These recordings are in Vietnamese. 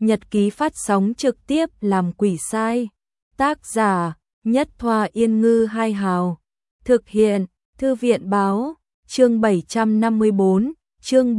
Nhật ký phát sóng trực tiếp làm quỷ sai. Tác giả Nhất Thoa Yên Ngư Hai Hào. Thực hiện Thư viện Báo. Chương 754, chương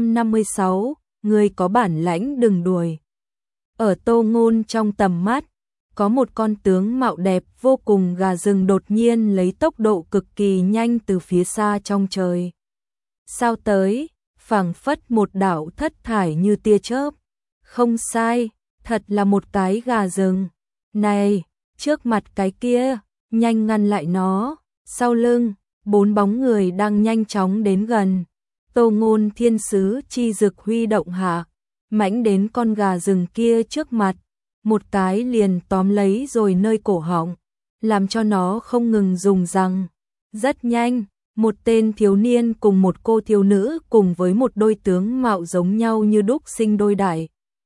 756, người có bản lãnh đừng đuổi. Ở Tô Ngôn trong tầm mắt, có một con tướng mạo đẹp vô cùng gà rừng đột nhiên lấy tốc độ cực kỳ nhanh từ phía xa trong trời sao tới, phảng phất một đạo thất thải như tia chớp. Không sai, thật là một cái gà rừng. Này, trước mặt cái kia, nhanh ngăn lại nó. Sau lưng, 4 bóng người đang nhanh chóng đến gần. Tô Ngôn thiên sứ chi dực huy động hạ, mãnh đến con gà rừng kia trước mặt, một cái liền tóm lấy rồi nơi cổ họng, làm cho nó không ngừng dùng răng. Rất nhanh, một tên thiếu niên cùng một cô thiếu nữ cùng với một đôi tướng mạo giống nhau như đúc sinh đôi đại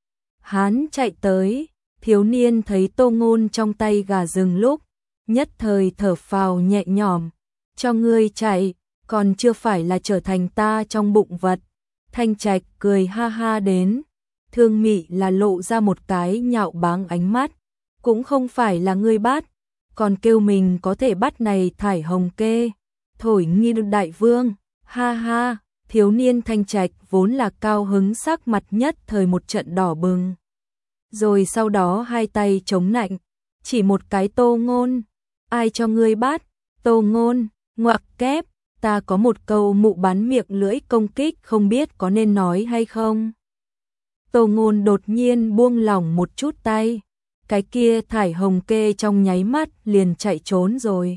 hán chạy tới. Thiếu niên thấy Tô Ngôn trong tay gà rừng lúc, nhất thời thở phào nhẹ nhõm. Cho ngươi chạy, còn chưa phải là trở thành ta trong bụng vật. Thanh Trạch cười ha ha đến. Thương Mị là lộ ra một cái nhạo báng ánh mắt. Cũng không phải là ngươi bắt, còn kêu mình có thể bắt này thải hồng kê. Thổi nghi đại vương, ha ha. Thiếu niên Thanh Trạch vốn là cao hứng, sắc mặt nhất thời một trận đỏ bừng. Rồi sau đó hai tay chống nạnh, chỉ một cái Tô Ngôn. Ai cho ngươi bắt? Tô Ngôn, ngoặc kép, ta có một câu mụ bắn miệng lưỡi công kích không biết có nên nói hay không. Tô Ngôn đột nhiên buông lỏng một chút tay, cái kia thải hồng kê trong nháy mắt liền chạy trốn rồi.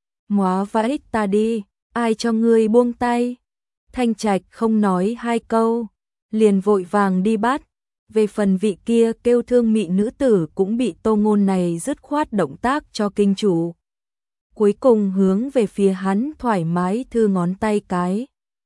Móa vãi ta đi, ai cho ngươi buông tay? Thanh Trạch không nói hai câu, liền vội vàng đi bắt. Về phần vị kia kêu Thương Mị nữ tử cũng bị Tô Ngôn này dứt khoát động tác cho kinh chủ. Cuối cùng hướng về phía hắn thoải mái thư ngón tay cái.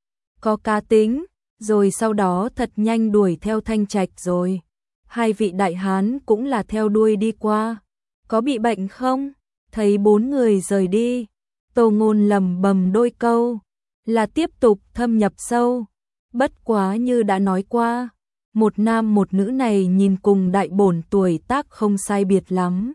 Có cá tính, rồi sau đó thật nhanh đuổi theo Thanh Trạch rồi. Hai vị đại hán cũng là theo đuôi đi qua. Có bị bệnh không? Thấy 4 người rời đi, Tô Ngôn lầm bầm đôi câu, là tiếp tục thâm nhập sâu. Bất quá như đã nói qua, một nam một nữ này nhìn cùng đại bổn tuổi tác không sai biệt lắm.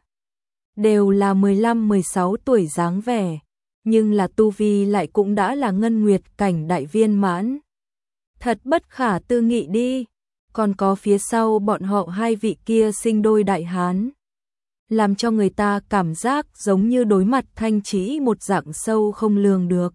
Đều là 15-16 tuổi dáng vẻ, nhưng là tu vi lại cũng đã là ngân nguyệt cảnh đại viên mãn. Thật bất khả tư nghị đi, còn có phía sau bọn họ hai vị kia sinh đôi đại hán. Làm cho người ta cảm giác giống như đối mặt thanh trĩ một dạng sâu không lường được.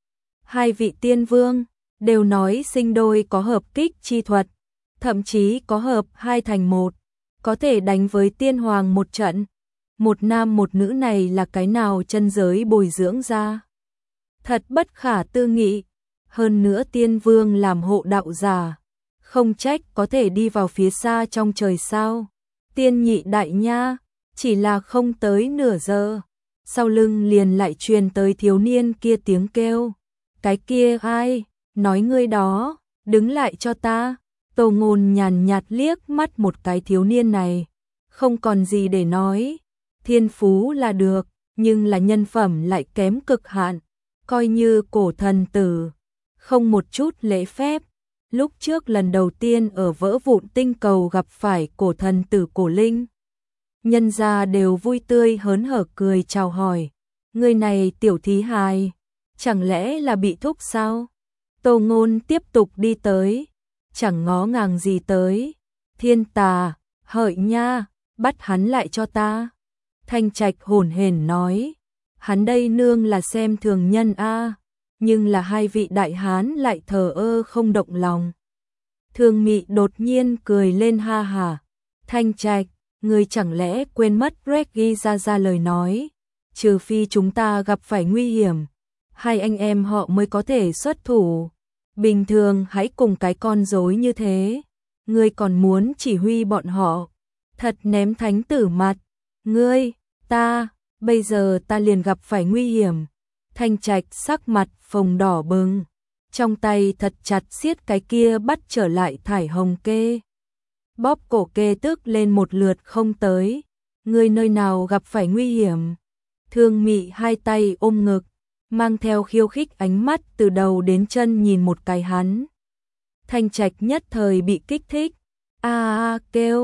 Hai vị tiên vương, đều nói sinh đôi có hợp kích chi thuật, thậm chí có hợp 2 thành 1, có thể đánh với tiên hoàng một trận. Một nam một nữ này là cái nào chân giới bồi dưỡng ra? Thật bất khả tư nghị. Hơn nữa tiên vương làm hộ đạo giả, không trách có thể đi vào phía xa trong trời sao. Tiên nhị đại nha, chỉ là không tới nửa giờ, sau lưng liền lại truyền tới thiếu niên kia tiếng kêu. Cái kia ai? Nói ngươi đó, đứng lại cho ta. Tô Ngôn nhàn nhạt liếc mắt một cái thiếu niên này, không còn gì để nói. Thiên phú là được, nhưng là nhân phẩm lại kém cực hạn, coi như cổ thần tử, không một chút lễ phép. Lúc trước lần đầu tiên ở vỡ vụn tinh cầu gặp phải cổ thần tử Cổ Linh, nhân gia đều vui tươi hớn hở cười chào hỏi. Người này tiểu thí hài, chẳng lẽ là bị thúc sao? Tô Ngôn tiếp tục đi tới, chẳng ngó ngàng gì tới. Thiên tà, hợi nha, bắt hắn lại cho ta. Thanh Trạch hổn hển nói, hắn đây nương là xem thường nhân a, nhưng là hai vị đại hán lại thờ ơ không động lòng. Thương Mị đột nhiên cười lên ha hả. Thanh Trạch, ngươi chẳng lẽ quên mất Reggie ra lời nói, trừ phi chúng ta gặp phải nguy hiểm, hai anh em họ mới có thể xuất thủ. Bình thường hãy cùng cái con rối như thế, ngươi còn muốn chỉ huy bọn họ, thật ném thánh tử mặt. Ngươi, ta, bây giờ ta liền gặp phải nguy hiểm. Thanh Trạch sắc mặt phồng đỏ bừng, trong tay thật chặt siết cái kia bắt trở lại thải hồng kê. Bóp cổ kê tức lên một lượt không tới. Ngươi nơi nào gặp phải nguy hiểm? Thương Mị hai tay ôm ngực, mang theo khiêu khích ánh mắt từ đầu đến chân nhìn một cái hắn. Thanh Trạch nhất thời bị kích thích, a kêu,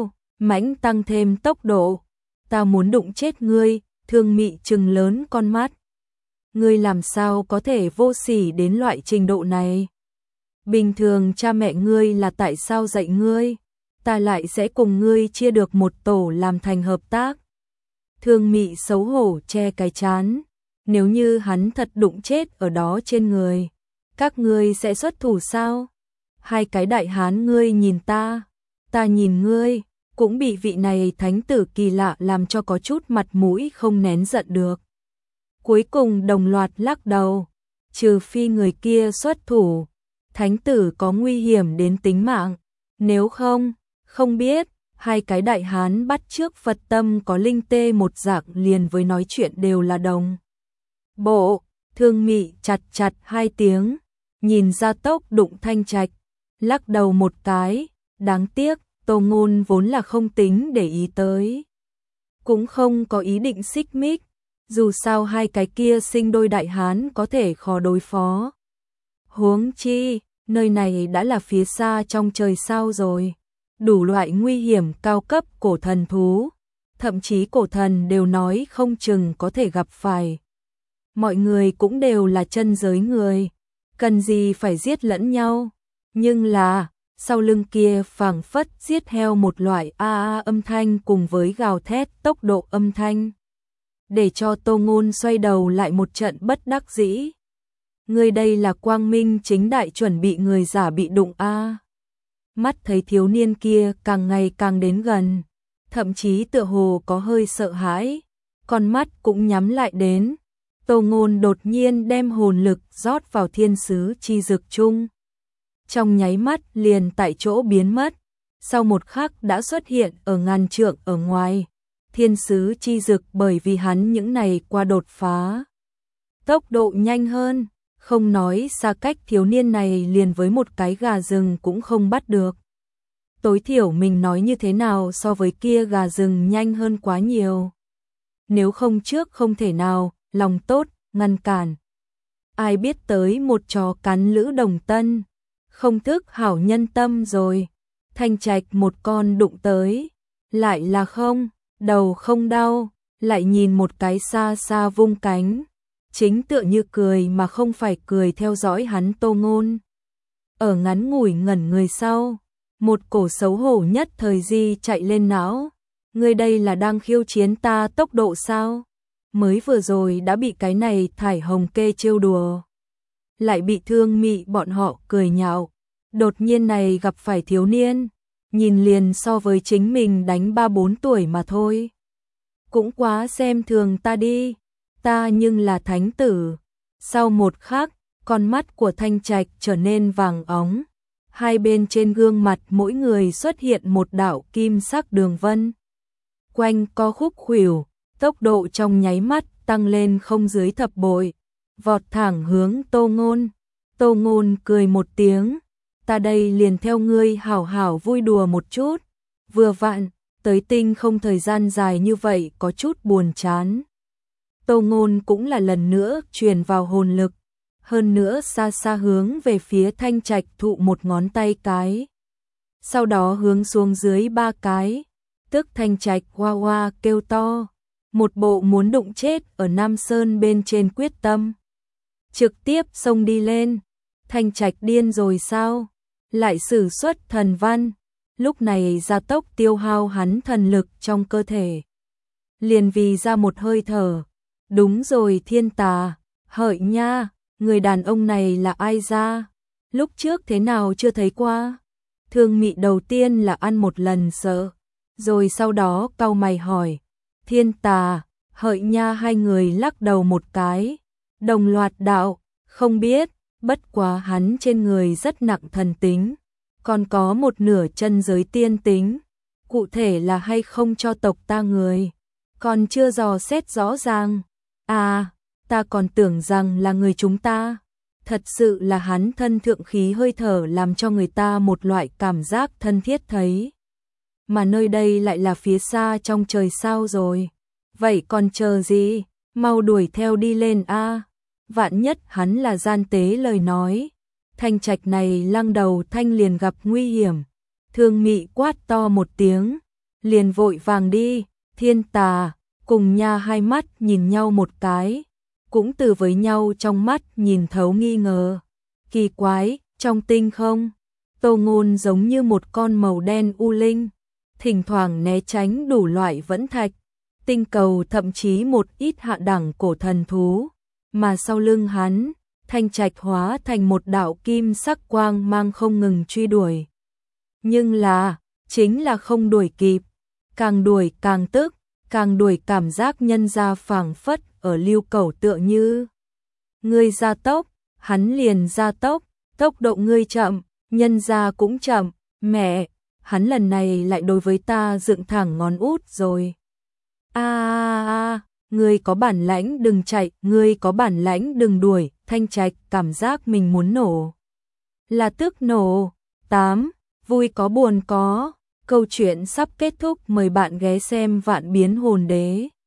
mãnh tăng thêm tốc độ. Ta muốn đụng chết ngươi, Thương Mị trừng lớn con mắt. Ngươi làm sao có thể vô sỉ đến loại trình độ này? Bình thường cha mẹ ngươi là tại sao dạy ngươi? Ta lại sẽ cùng ngươi chia được một tổ làm thành hợp tác. Thương Mị xấu hổ che cái trán. Nếu như hắn thật đụng chết ở đó trên người, các ngươi sẽ xuất thủ sao? Hai cái đại hán ngươi nhìn ta nhìn ngươi, cũng bị vị này thánh tử kỳ lạ làm cho có chút mặt mũi không nén giận được. Cuối cùng đồng loạt lắc đầu, trừ phi người kia xuất thủ, thánh tử có nguy hiểm đến tính mạng, nếu không, không biết. Hai cái đại hán bắt chước Phật tâm có linh tê một dạng liền với nói chuyện đều là đồng bộ. Thương Mị chặt chặt hai tiếng, nhìn Gia Tốc đụng Thanh Trạch, lắc đầu một cái, đáng tiếc, Tô Ngôn vốn là không tính để ý tới, cũng không có ý định xích mích, dù sao hai cái kia sinh đôi đại hán có thể khó đối phó. Huống chi, nơi này đã là phía xa trong trời sao rồi, đủ loại nguy hiểm cao cấp cổ thần thú, thậm chí cổ thần đều nói không chừng có thể gặp phải. Mọi người cũng đều là chân giới người, cần gì phải giết lẫn nhau, nhưng là, sau lưng kia phảng phất giết heo một loại âm thanh cùng với gào thét tốc độ âm thanh, để cho Tô Ngôn xoay đầu lại một trận bất đắc dĩ. Người đây là quang minh chính đại chuẩn bị người giả bị đụng a. Mắt thấy thiếu niên kia càng ngày càng đến gần, thậm chí tựa hồ có hơi sợ hãi, con mắt cũng nhắm lại đến. Tô Ngôn đột nhiên đem hồn lực rót vào thiên sứ chi dực chung. Trong nháy mắt liền tại chỗ biến mất, sau một khắc đã xuất hiện ở ngàn trượng ở ngoài. Thiên sứ chi dực bởi vì hắn những này qua đột phá, tốc độ nhanh hơn, không nói xa cách thiếu niên này liền với một cái gà rừng cũng không bắt được. Tối thiểu mình nói như thế nào so với kia gà rừng nhanh hơn quá nhiều. Nếu không trước không thể nào, lòng tốt, ngăn cản. Ai biết tới một chó cắn lữ đồng tân, không thức hảo nhân tâm rồi. Thanh Trạch một con đụng tới, lại là không, đầu không đau, lại nhìn một cái xa xa vung cánh. Chính tựa như cười mà không phải cười theo dõi hắn Tô Ngôn. Ở ngắn ngủi ngẩn người sau, một cổ xấu hổ nhất thời di chạy lên não. Người đây là đang khiêu chiến ta tốc độ sao? Mới vừa rồi đã bị cái này thải hồng kê trêu đùa, lại bị Thương Mị bọn họ cười nhạo. Đột nhiên này gặp phải thiếu niên, nhìn liền so với chính mình đánh 3-4 tuổi mà thôi. Cũng quá xem thường ta đi, ta nhưng là thánh tử. Sau một khắc, con mắt của Thanh Trạch trở nên vàng óng, hai bên trên gương mặt mỗi người xuất hiện một đạo kim sắc đường vân. Quanh co khúc khuỷu, tốc độ trong nháy mắt tăng lên không dưới thập bội, vọt thẳng hướng Tô Ngôn. Tô Ngôn cười một tiếng, ta đây liền theo ngươi hảo hảo vui đùa một chút, vừa vặn, tới tinh không thời gian dài như vậy có chút buồn chán. Tô Ngôn cũng là lần nữa truyền vào hồn lực, hơn nữa xa xa hướng về phía Thanh Trạch thụ một ngón tay cái. Sau đó hướng xuống dưới 3 cái, tức Thanh Trạch hoa hoa kêu to, một bộ muốn đụng chết ở Nam Sơn bên trên quyết tâm. Trực tiếp xông đi lên, Thanh Trạch điên rồi sao? Lại sử xuất thần văn, lúc này gia tốc tiêu hao hắn thần lực trong cơ thể. Liền vì ra một hơi thở. Đúng rồi Thiên Tà, hợi nha, người đàn ông này là ai ra? Lúc trước thế nào chưa thấy qua? Thương Mị đầu tiên là ăn một lần sợ, rồi sau đó cau mày hỏi. Thiên Tà, hợi nha hai người lắc đầu một cái, đồng loạt đạo, không biết, bất quá hắn trên người rất nặng thần tính, còn có một nửa chân giới tiên tính, cụ thể là hay không cho tộc ta người, còn chưa dò xét rõ ràng. À, ta còn tưởng rằng là người chúng ta. Thật sự là hắn thân thượng khí hơi thở làm cho người ta một loại cảm giác thân thiết thấy. Mà nơi đây lại là phía xa trong trời sao rồi. Vậy còn chờ gì? Mau đuổi theo đi lên a. Vạn nhất hắn là gian tế lời nói. Thanh Trạch này lăng đầu thanh liền gặp nguy hiểm. Thương Mị quát to một tiếng, liền vội vàng đi. Thiên Tà cùng Nha hai mắt nhìn nhau một cái, cũng từ với nhau trong mắt nhìn thấu nghi ngờ. Kỳ quái, trong tinh không, Tô Ngôn giống như một con màu đen u linh, thỉnh thoảng né tránh đủ loại vẫn thạch, tinh cầu, thậm chí một ít hạ đẳng cổ thần thú, mà sau lưng hắn, Thanh Trạch hóa thành một đạo kim sắc quang mang không ngừng truy đuổi. Nhưng là, chính là không đuổi kịp, càng đuổi càng tức, càng đuổi cảm giác nhân ra phảng phất ở lưu cầu tựa như. Ngươi gia tốc, hắn liền gia tốc, tốc độ ngươi chậm, nhân ra cũng chậm, mẹ, hắn lần này lại đối với ta dựng thẳng ngón út rồi. Ngươi có bản lãnh đừng chạy, ngươi có bản lãnh đừng đuổi, Thanh Trạch cảm giác mình muốn nổ. Là tức nổ. 8. Vui có buồn có. Câu chuyện sắp kết thúc, mời bạn ghé xem Vạn Biến Hồn Đế.